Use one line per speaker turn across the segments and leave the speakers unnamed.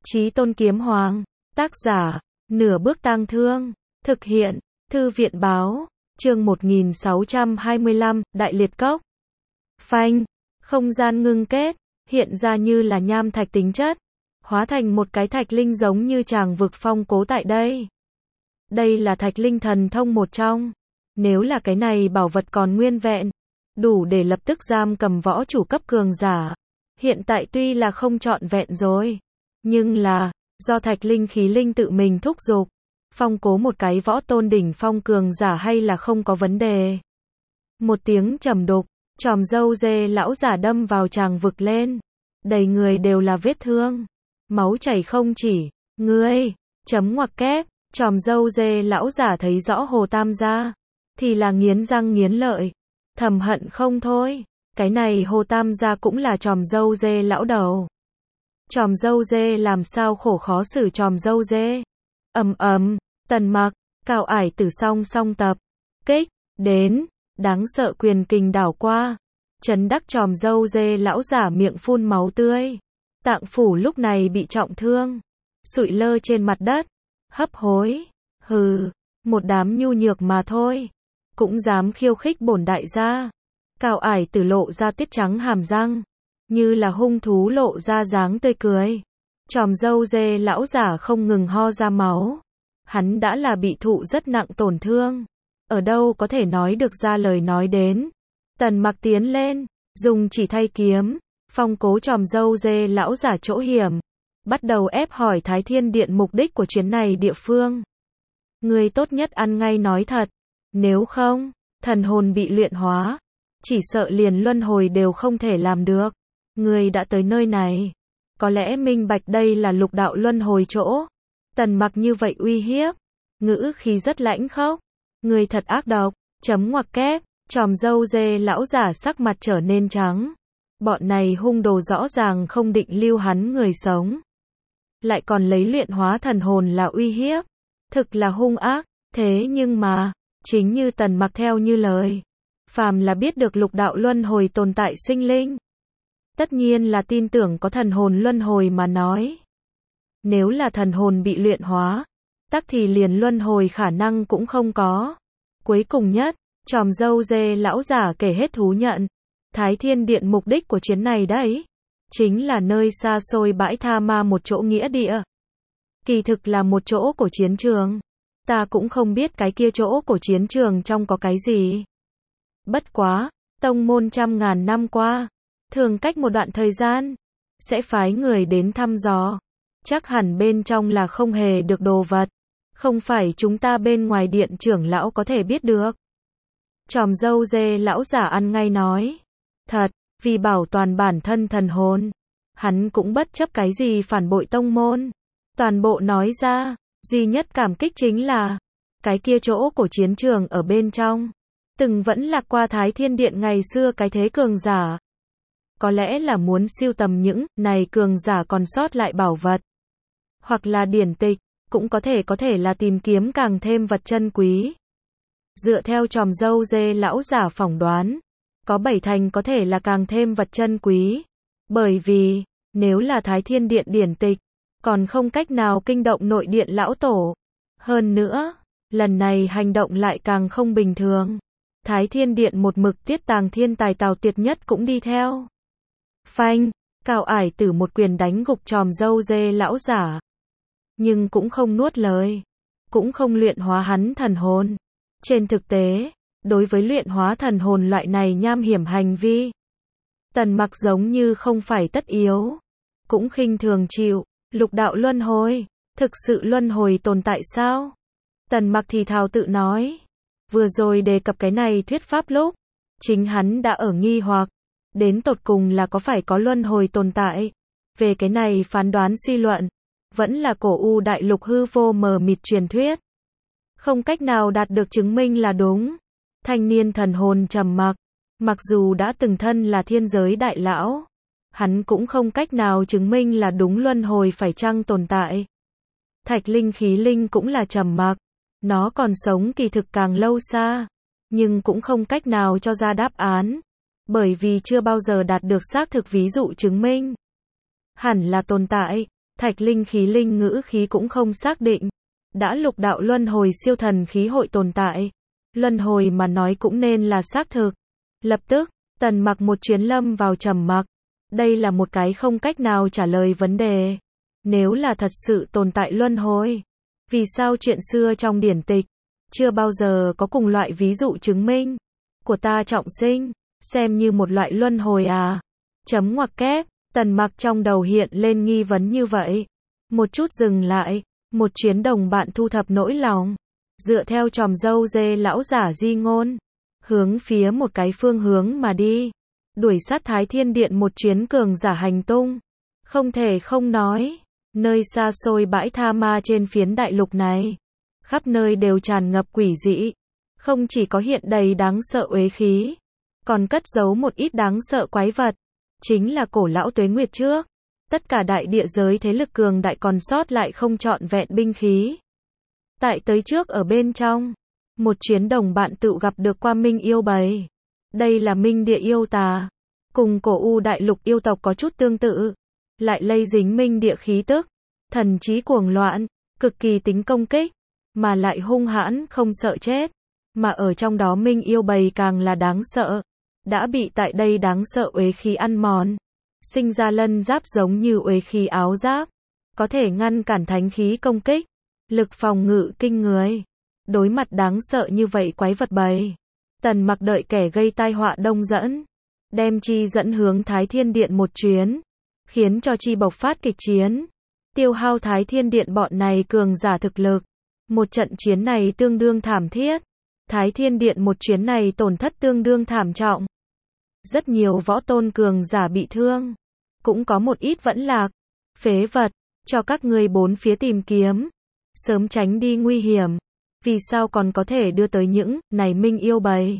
Chí Tôn Kiếm Hoàng. Tác giả, Nửa Bước Tang Thương. Thực hiện, Thư viện báo. Chương 1625, Đại Liệt Cốc. Phanh, không gian ngưng kết, hiện ra như là nham thạch tính chất, hóa thành một cái thạch linh giống như tràng vực phong cố tại đây. Đây là thạch linh thần thông một trong. Nếu là cái này bảo vật còn nguyên vẹn, đủ để lập tức giam cầm võ chủ cấp cường giả. Hiện tại tuy là không trọn vẹn rồi, nhưng là, do thạch linh khí linh tự mình thúc giục, phong cố một cái võ tôn đỉnh phong cường giả hay là không có vấn đề. Một tiếng trầm đục, chòm râu dê lão giả đâm vào tràng vực lên. Đầy người đều là vết thương, máu chảy không chỉ. Ngươi, chấm ngoặc kép, chòm râu dê lão giả thấy rõ Hồ Tam gia, thì là nghiến răng nghiến lợi, thầm hận không thôi. Cái này Hồ Tam gia cũng là chòm râu dê lão đầu. Chòm râu dê làm sao khổ khó xử chòm râu dê. Tần Mặc, Cao Ải Tử song song tập kích đến, đáng sợ quyền kình đảo qua, chấn đắc chòm râu dê lão giả miệng phun máu tươi. Tạng phủ lúc này bị trọng thương, sụi lơ trên mặt đất, hấp hối. Hừ, một đám nhu nhược mà thôi, cũng dám khiêu khích bổn đại gia. Cao Ải Tử lộ ra tiết trắng hàm răng, như là hung thú lộ ra dáng tươi cười. Chòm râu dê lão giả không ngừng ho ra máu. Hắn đã là bị thụ rất nặng tổn thương, ở đâu có thể nói được ra lời nói đến. Tần Mặc tiến lên, dùng chỉ thay kiếm, phong cố chòm râu dê lão giả chỗ hiểm, bắt đầu ép hỏi Thái Thiên Điện mục đích của chuyến này địa phương. Ngươi tốt nhất ăn ngay nói thật, nếu không, thần hồn bị luyện hóa, chỉ sợ liền luân hồi đều không thể làm được. Ngươi đã tới nơi này, có lẽ minh bạch đây là lục đạo luân hồi chỗ. Tần Mặc như vậy uy hiếp, ngữ khí rất lãnh khốc. Ngươi thật ác độc, chấm ngoặc kép, chòm râu dê lão giả sắc mặt trở nên trắng. Bọn này hung đồ rõ ràng không định lưu hắn người sống, lại còn lấy luyện hóa thần hồn là uy hiếp, thực là hung ác. Thế nhưng mà, chính như Tần Mặc theo như lời, phàm là biết được lục đạo luân hồi tồn tại sinh linh, tất nhiên là tin tưởng có thần hồn luân hồi mà nói. Nếu là thần hồn bị luyện hóa, tắc thì liền luân hồi khả năng cũng không có. Cuối cùng nhất, chòm râu dê lão giả kể hết thú nhận. Thái Thiên Điện mục đích của chuyến này đấy, chính là nơi xa xôi bãi Tha Ma một chỗ nghĩa địa. Kỳ thực là một chỗ của chiến trường. Ta cũng không biết cái kia chỗ của chiến trường trong có cái gì. Bất quá, tông môn trăm ngàn năm qua, thường cách một đoạn thời gian, sẽ phái người đến thăm dò. Chắc hẳn bên trong là không hề được đồ vật, không phải chúng ta bên ngoài điện trưởng lão có thể biết được. Chòm râu dê lão giả ăn ngay nói. Thật, vì bảo toàn bản thân thần hồn, hắn cũng bất chấp cái gì phản bội tông môn. Toàn bộ nói ra, duy nhất cảm kích chính là, cái kia chỗ của chiến trường ở bên trong, từng vẫn lạc qua Thái Thiên Điện ngày xưa cái thế cường giả. Có lẽ là muốn siêu tầm những này cường giả còn sót lại bảo vật, hoặc là điển tịch, cũng có thể là tìm kiếm càng thêm vật chân quý. Dựa theo chòm râu dê lão giả phỏng đoán, có 7 thành có thể là càng thêm vật chân quý. Bởi vì, nếu là Thái Thiên Điện điển tịch, còn không cách nào kinh động nội điện lão tổ. Hơn nữa, lần này hành động lại càng không bình thường. Thái Thiên Điện một mực tiết tàng thiên tài Tào Tuyệt Nhất cũng đi theo. Phanh, Cao Ải Tử một quyền đánh gục chòm râu dê lão giả. Nhưng cũng không nuốt lời, cũng không luyện hóa hắn thần hồn. Trên thực tế, đối với luyện hóa thần hồn loại này nham hiểm hành vi, Tần Mặc giống như không phải tất yếu, cũng khinh thường chịu. Lục đạo luân hồi, thực sự luân hồi tồn tại sao? Tần Mặc thì thào tự nói. Vừa rồi đề cập cái này thuyết pháp lúc, chính hắn đã ở nghi hoặc, đến tột cùng là có phải có luân hồi tồn tại. Về cái này phán đoán suy luận, vẫn là cổ u đại lục hư vô mờ mịt truyền thuyết, không cách nào đạt được chứng minh là đúng. Thanh niên thần hồn trầm mặc, mặc dù đã từng thân là thiên giới đại lão, hắn cũng không cách nào chứng minh là đúng luân hồi phải chăng tồn tại. Thạch linh khí linh cũng là trầm mặc, nó còn sống kỳ thực càng lâu xa, nhưng cũng không cách nào cho ra đáp án, bởi vì chưa bao giờ đạt được xác thực ví dụ chứng minh. Hẳn là tồn tại, Thạch linh khí linh ngữ khí cũng không xác định. Đã lục đạo luân hồi siêu thần khí hội tồn tại. Luân hồi mà nói cũng nên là xác thực. Lập tức, Tần Mặc một chuyến lâm vào trầm mặc. Đây là một cái không cách nào trả lời vấn đề. Nếu là thật sự tồn tại luân hồi, vì sao chuyện xưa trong điển tịch chưa bao giờ có cùng loại ví dụ chứng minh của ta trọng sinh, xem như một loại luân hồi à? Chấm ngoặc kép, Tần Mặc trong đầu hiện lên nghi vấn như vậy. Một chút dừng lại, một chuyến đồng bạn thu thập nỗi lòng, dựa theo tròm dâu dê lão giả di ngôn, hướng phía một cái phương hướng mà đi, đuổi sát Thái Thiên Điện một chuyến cường giả hành tung. Không thể không nói, nơi xa xôi bãi tha ma trên phiến đại lục này, khắp nơi đều tràn ngập quỷ dị, không chỉ có hiện đầy đáng sợ uế khí, còn cất giấu một ít đáng sợ quái vật, chính là cổ lão tuế nguyệt trước. Tất cả đại địa giới thế lực cường đại còn sót lại không trọn vẹn binh khí. Tại tới trước ở bên trong, một chuyến đồng bạn tự gặp được qua Minh yêu bầy. Đây là Minh địa yêu tà, cùng cổ u đại lục yêu tộc có chút tương tự, lại lây dính Minh địa khí tức, thần trí cuồng loạn, cực kỳ tính công kích, mà lại hung hãn không sợ chết, mà ở trong đó Minh yêu bầy càng là đáng sợ, đã bị tại đây đáng sợ uế khí ăn mòn, sinh ra lân giáp giống như uế khí áo giáp, có thể ngăn cản thánh khí công kích, lực phòng ngự kinh người. Đối mặt đáng sợ như vậy quái vật bầy, Tần Mặc đợi kẻ gây tai họa đông dẫn, đem chi dẫn hướng Thái Thiên Điện một chuyến, khiến cho chi bộc phát kịch chiến, tiêu hao Thái Thiên Điện bọn này cường giả thực lực. Một trận chiến này tương đương thảm thiết, Thái Thiên Điện một chuyến này tổn thất tương đương thảm trọng. Rất nhiều võ tôn cường giả bị thương, cũng có một ít vẫn lạc, phế vật, cho các ngươi bốn phía tìm kiếm, sớm tránh đi nguy hiểm. Vì sao còn có thể đưa tới những này Minh yêu bầy?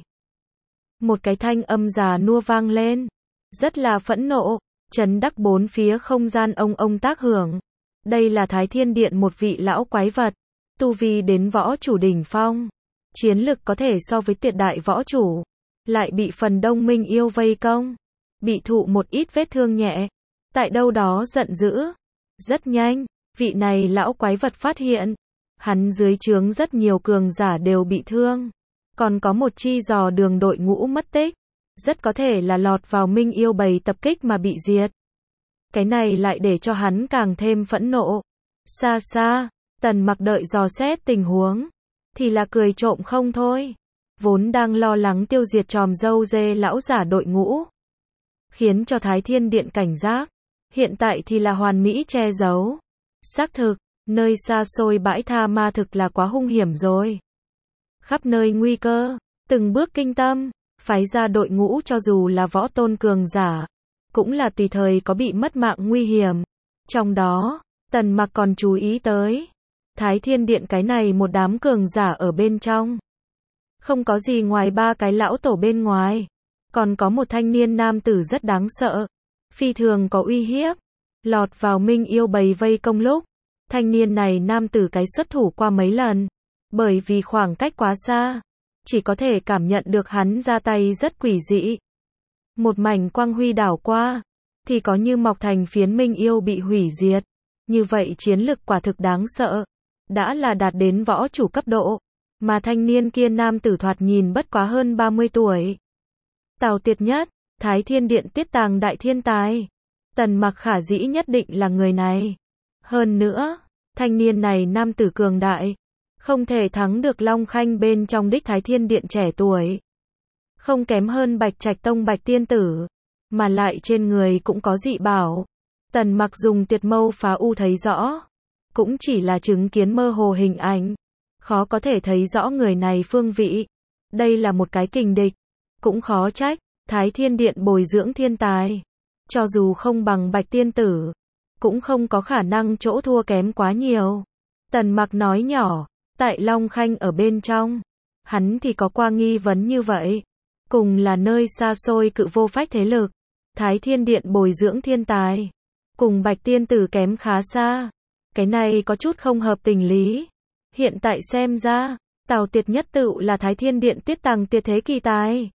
Một cái thanh âm già nua vang lên, rất là phẫn nộ, chấn đắc bốn phía không gian ông tác hưởng. Đây là Thái Thiên Điện một vị lão quái vật, tu vi đến võ chủ đỉnh phong, chiến lực có thể so với tuyệt đại võ chủ, lại bị phần đông Minh yêu vây công, bị thụ một ít vết thương nhẹ, tại đâu đó giận dữ. Rất nhanh, vị này lão quái vật phát hiện, hắn dưới trướng rất nhiều cường giả đều bị thương, còn có một chi dò đường đội ngũ mất tích, rất có thể là lọt vào Minh yêu bầy tập kích mà bị diệt. Cái này lại để cho hắn càng thêm phẫn nộ. Xa xa, Tần Mặc đợi dò xét tình huống, thì là cười trộm không thôi. Vốn đang lo lắng tiêu diệt tròm dâu dê lão giả đội ngũ, khiến cho Thái Thiên Điện cảnh giác, hiện tại thì là hoàn mỹ che giấu. Xác thực, nơi xa xôi bãi tha ma thực là quá hung hiểm rồi. Khắp nơi nguy cơ, từng bước kinh tâm, phái ra đội ngũ cho dù là võ tôn cường giả, cũng là tùy thời có bị mất mạng nguy hiểm. Trong đó, Tần Mặc còn chú ý tới, Thái Thiên Điện cái này một đám cường giả ở bên trong. Không có gì ngoài ba cái lão tổ bên ngoài, còn có một thanh niên nam tử rất đáng sợ, phi thường có uy hiếp, lọt vào Minh yêu bầy vây công lúc. Thanh niên này nam tử cái xuất thủ qua mấy lần, bởi vì khoảng cách quá xa, chỉ có thể cảm nhận được hắn ra tay rất quỷ dị. Một mảnh quang huy đảo qua, thì có như mọc thành phiến Minh yêu bị hủy diệt. Như vậy chiến lực quả thực đáng sợ, đã là đạt đến võ chủ cấp độ, mà thanh niên kia nam tử thoạt nhìn bất quá hơn 30 tuổi. Tào Tiệt Nhất, Thái Thiên Điện tiết tàng đại thiên tài. Tần Mặc khả dĩ nhất định là người này. Hơn nữa, thanh niên này nam tử cường đại, không thể thắng được Long Khanh bên trong đích Thái Thiên Điện trẻ tuổi. Không kém hơn Bạch Trạch Tông Bạch Tiên Tử, mà lại trên người cũng có dị bảo. Tần Mặc dùng Tiệt Mâu phá u thấy rõ, cũng chỉ là chứng kiến mơ hồ hình ảnh, khó có thể thấy rõ người này phương vị. Đây là một cái kình địch, cũng khó trách, Thái Thiên Điện bồi dưỡng thiên tài, cho dù không bằng Bạch Tiên Tử, cũng không có khả năng chỗ thua kém quá nhiều. Tần Mặc nói nhỏ, tại Long Khanh ở bên trong, hắn thì có qua nghi vấn như vậy. Cùng là nơi xa xôi cự vô phách thế lực, Thái Thiên Điện bồi dưỡng thiên tài, cùng Bạch Tiên Tử kém khá xa. Cái này có chút không hợp tình lý. Hiện tại xem ra, Tào Tiệt Nhất tựu là Thái Thiên Điện tuyết tàng tuyệt thế kỳ tài,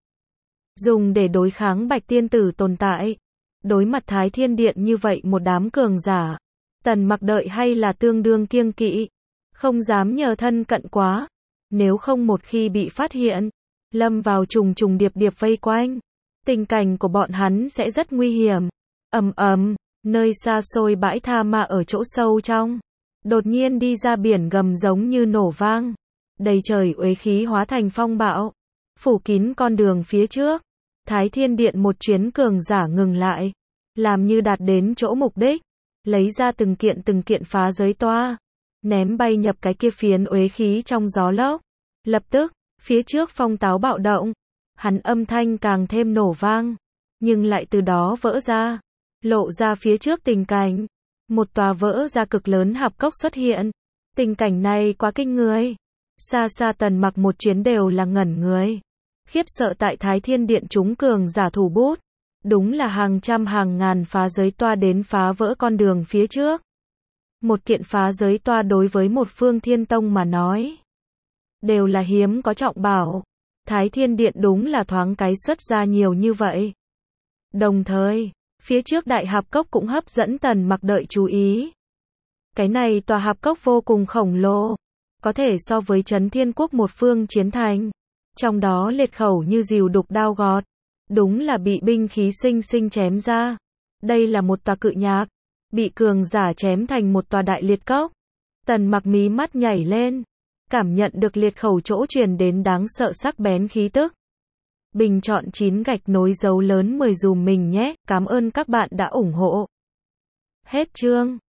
dùng để đối kháng Bạch Tiên Tử tồn tại. Đối mặt Thái Thiên Điện như vậy một đám cường giả, Tần Mặc đợi hay là tương đương kiêng kỵ, không dám nhờ thân cận quá, nếu không một khi bị phát hiện, lâm vào trùng trùng điệp điệp vây quanh, tình cảnh của bọn hắn sẽ rất nguy hiểm. Ầm ầm, nơi xa xôi bãi tha ma ở chỗ sâu trong, đột nhiên đi ra biển gầm giống như nổ vang, đầy trời uế khí hóa thành phong bão, phủ kín con đường phía trước. Thái Thiên Điện một chuyến cường giả ngừng lại, làm như đạt đến chỗ mục đích, lấy ra từng kiện phá giới toa, ném bay nhập cái kia phiến uế khí trong gió lốc. Lập tức, phía trước phong táo bạo động, hắn âm thanh càng thêm nổ vang, nhưng lại từ đó vỡ ra, lộ ra phía trước tình cảnh. Một tòa vỡ ra cực lớn hạp cốc xuất hiện. Tình cảnh này quá kinh người. Xa xa Tần Mặc một chuyến đều là ngẩn người. Khiếp sợ tại Thái Thiên Điện chúng cường giả thủ bút. Đúng là hàng trăm hàng ngàn phá giới toa đến phá vỡ con đường phía trước. Một kiện phá giới toa đối với một phương thiên tông mà nói, đều là hiếm có trọng bảo. Thái Thiên Điện đúng là thoáng cái xuất ra nhiều như vậy. Đồng thời, phía trước đại hạp cốc cũng hấp dẫn Tần Mặc đợi chú ý. Cái này tòa hạp cốc vô cùng khổng lồ, có thể so với Chấn Thiên Quốc một phương chiến thành. Trong đó liệt khẩu như rìu đục đao gọt, đúng là bị binh khí sinh sinh chém ra. Đây là một tòa cự nhạc, bị cường giả chém thành một tòa đại liệt cốc. Tần Mặc mí mắt nhảy lên, cảm nhận được liệt khẩu chỗ truyền đến đáng sợ sắc bén khí tức. Bình chọn 9 gạch nối dấu lớn 10 dùm mình nhé, cảm ơn các bạn đã ủng hộ. Hết chương.